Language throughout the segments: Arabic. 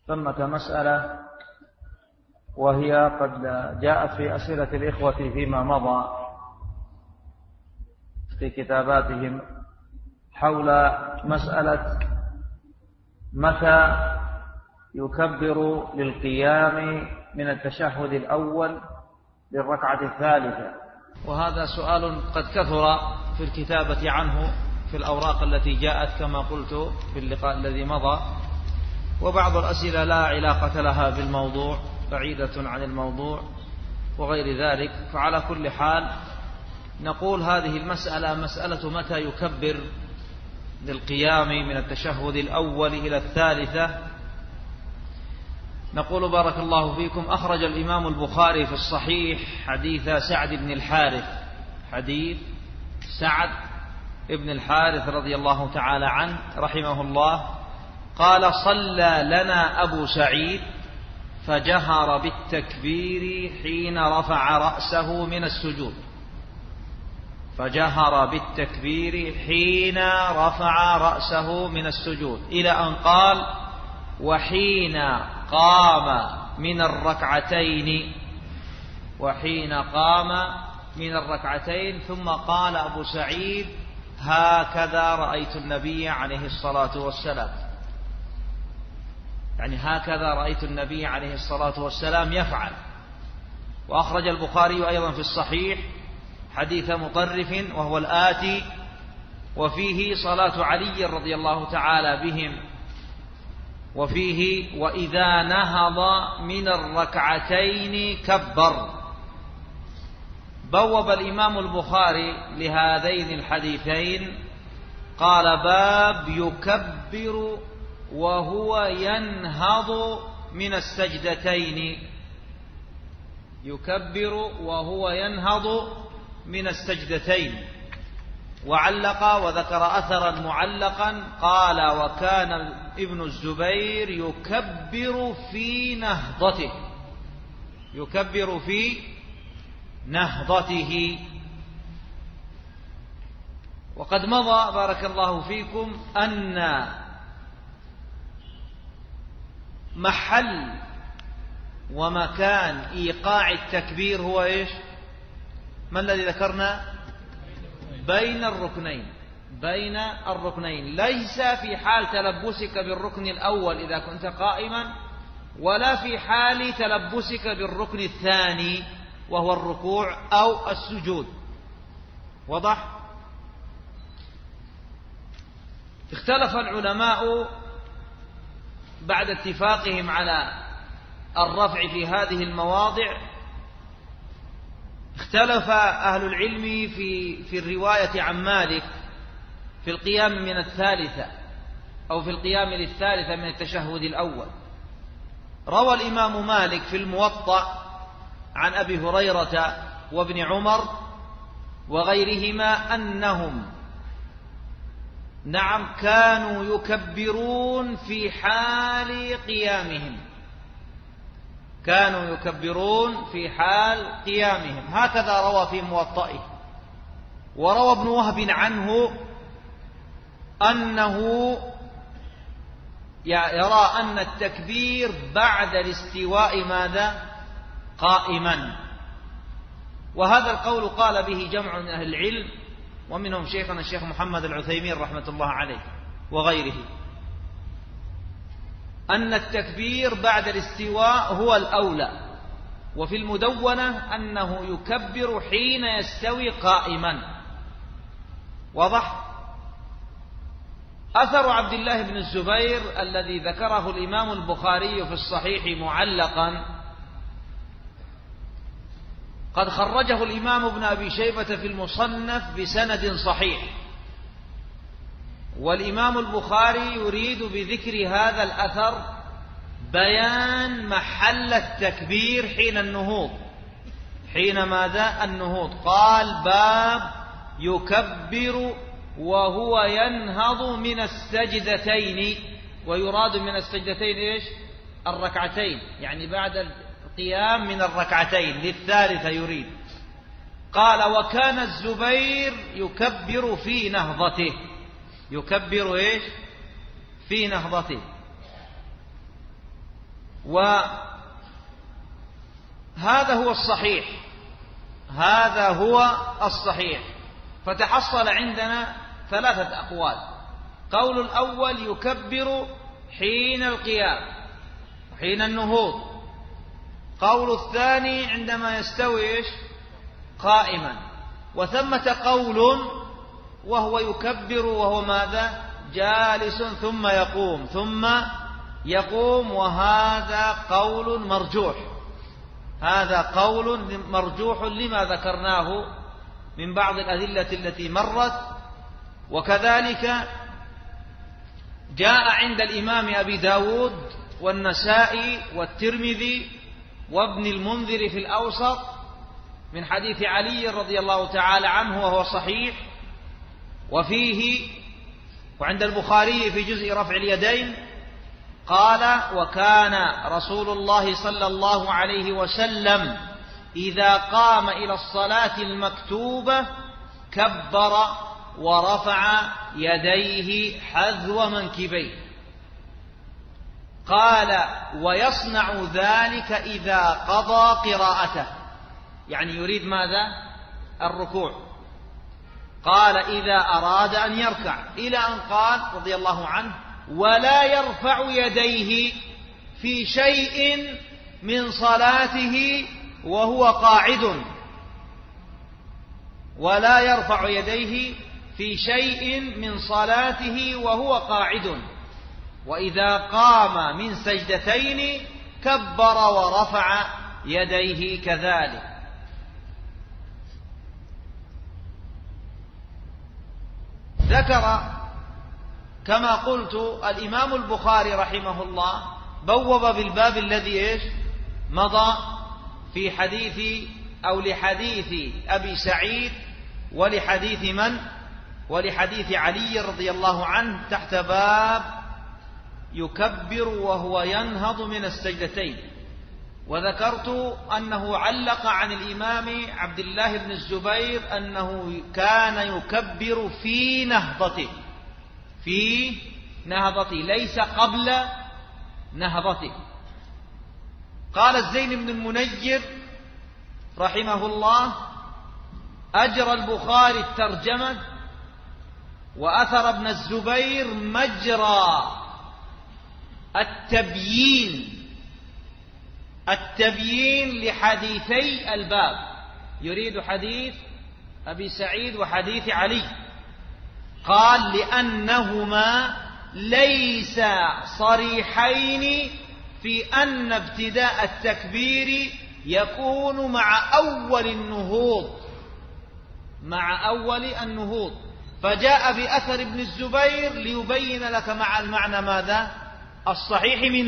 ثمة مسألة وهي قد جاءت في أسئلة الإخوة فيما مضى في كتاباتهم حول مسألة متى يكبر للقيام من التشهد الأول للركعة الثالثة. وهذا سؤال قد كثر في الكتابة عنه في الأوراق التي جاءت كما قلت في اللقاء الذي مضى، وبعض الأسئلة لا علاقة لها بالموضوع، بعيدة عن الموضوع وغير ذلك. فعلى كل حال نقول هذه المسألة مسألة متى يكبر للقيام من التشهد الأول إلى الثالثة. نقول بارك الله فيكم: أخرج الإمام البخاري في الصحيح حديث سعد بن الحارث، حديث سعد بن الحارث رضي الله تعالى عنه رحمه الله، قال: صلى لنا أبو سعيد فجهر بالتكبير حين رفع رأسه من السجود. فجهر بالتكبير حين رفع رأسه من السجود، إلى أن قال: وحين قام من الركعتين. وحين قام من الركعتين. ثم قال أبو سعيد: هكذا رأيت النبي عليه الصلاة والسلام، يعني هكذا رأيت النبي عليه الصلاة والسلام يفعل. وأخرج البخاري أيضا في الصحيح حديث مطرف وهو الآتي، وفيه صلاة علي رضي الله تعالى بهم، وفيه: وإذا نهض من الركعتين كبر. بوب الإمام البخاري لهذين الحديثين قال: باب يكبر وهو ينهض من السجدتين. يكبر وهو ينهض من السجدتين. وعلق وذكر أثرا معلقا قال: وكان ابن الزبير يكبر في نهضته. يكبر في نهضته. وقد مضى بارك الله فيكم أن محل ومكان إيقاع التكبير هو إيش؟ ما الذي ذكرنا؟ بين الركنين. بين الركنين، ليس في حال تلبسك بالركن الأول إذا كنت قائما، ولا في حال تلبسك بالركن الثاني وهو الركوع أو السجود. وضح؟ اختلف العلماء بعد اتفاقهم على الرفع في هذه المواضع. اختلف أهل العلم في الرواية عن مالك في القيام من الثالثة أو في القيام للثالثة من التشهد الأول. روى الإمام مالك في الموطأ عن أبي هريرة وابن عمر وغيرهما أنهم كانوا يكبرون في حال قيامهم. كانوا يكبرون في حال قيامهم، هكذا روى في موطئه. وروى ابن وهب عنه أنه يرى أن التكبير بعد الاستواء ماذا؟ قائما. وهذا القول قال به جمع من أهل العلم، ومنهم شيخنا الشيخ محمد العثيمين رحمة الله عليه وغيره، أن التكبير بعد الاستواء هو الأولى. وفي المدونة أنه يكبر حين يستوي قائما. واضح؟ أثر عبد الله بن الزبير الذي ذكره الإمام البخاري في الصحيح معلقا قد خرجه الإمام ابن أبي شيبة في المصنف بسند صحيح. والإمام البخاري يريد بذكر هذا الأثر بيان محل التكبير حين النهوض. حين ماذا؟ النهوض. قال: باب يكبر وهو ينهض من السجدتين. ويراد من السجدتين إيش؟ الركعتين، يعني بعد القيام من الركعتين للثالثة يريد. قال: وكان الزبير يكبر في نهضته. يكبر إيش؟ في نهضته. وهذا هو الصحيح، هذا هو الصحيح. فتحصل عندنا 3 أقوال. قول الأول يكبر حين القيام حين النهوض. قول الثاني عندما يستوي قائما. وثمة قول وهو يكبر وهو ماذا؟ جالس ثم يقوم وهذا قول مرجوح. هذا قول مرجوح لما ذكرناه من بعض الأدلة التي مرت. وكذلك جاء عند الإمام أبي داود والنسائي والترمذي وابن المنذر في الأوسط من حديث علي رضي الله تعالى عنه وهو صحيح. وفيه وعند البخاري في جزء رفع اليدين قال: وكان رسول الله صلى الله عليه وسلم إذا قام إلى الصلاة المكتوبة كبر ورفع يديه حذو منكبيه. قال: ويصنع ذلك إذا قضى قراءته، يعني يريد ماذا؟ الركوع. قال: إذا أراد أن يركع، إلى أن قال رضي الله عنه: ولا يرفع يديه في شيء من صلاته وهو قاعد. ولا يرفع يديه في شيء من صلاته وهو قاعد. وإذا قام من سجدتين كبر ورفع يديه كذلك. ذكر كما قلت الإمام البخاري رحمه الله بوب بالباب الذي مضى في حديث أو لحديث أبي سعيد ولحديث من؟ ولحديث علي رضي الله عنه تحت باب يكبر وهو ينهض من السجدتين. وذكرت أنه علق عن الإمام عبد الله بن الزبير أنه كان يكبر في نهضته، في نهضته ليس قبل نهضته. قال الزين بن المنير رحمه الله: أجرى البخاري الترجمة وأثر ابن الزبير مجرى التبيين لحديثي الباب، يريد حديث أبي سعيد وحديث علي. قال: لأنهما ليس صريحين في أن ابتداء التكبير يكون مع أول النهوض، فجاء بأثر ابن الزبير ليبين لك مع المعنى ماذا؟ الصحيح من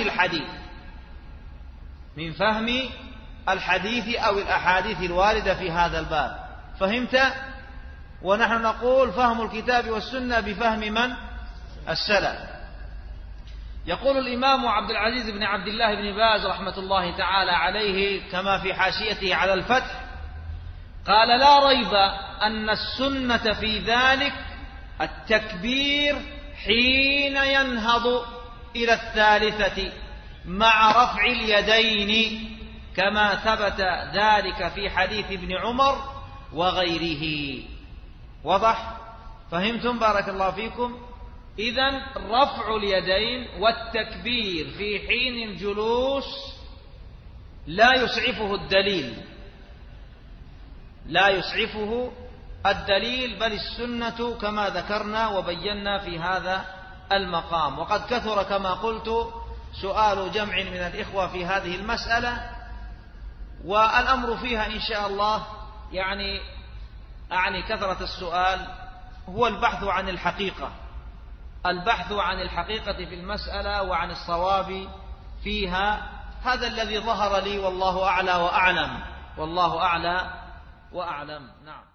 فهم الحديث أو الأحاديث الواردة في هذا الباب. فهمت؟ ونحن نقول فهم الكتاب والسنة بفهم من؟ السلف. يقول الإمام عبد العزيز بن عبد الله بن باز رحمة الله تعالى عليه كما في حاشيته على الفتح قال: لا ريب أن السنة في ذلك التكبير حين ينهض إلى الثالثة مع رفع اليدين، كما ثبت ذلك في حديث ابن عمر وغيره. وضح؟ فهمتم؟ بارك الله فيكم. إذن رفع اليدين والتكبير في حين الجلوس لا يسعفه الدليل، بل السنة كما ذكرنا وبينا في هذا المقام. وقد كثر كما قلت سؤال جمع من الإخوة في هذه المسألة، والأمر فيها إن شاء الله يعني كثرة السؤال هو البحث عن الحقيقة في المسألة وعن الصواب فيها. هذا الذي ظهر لي والله أعلى وأعلم. نعم.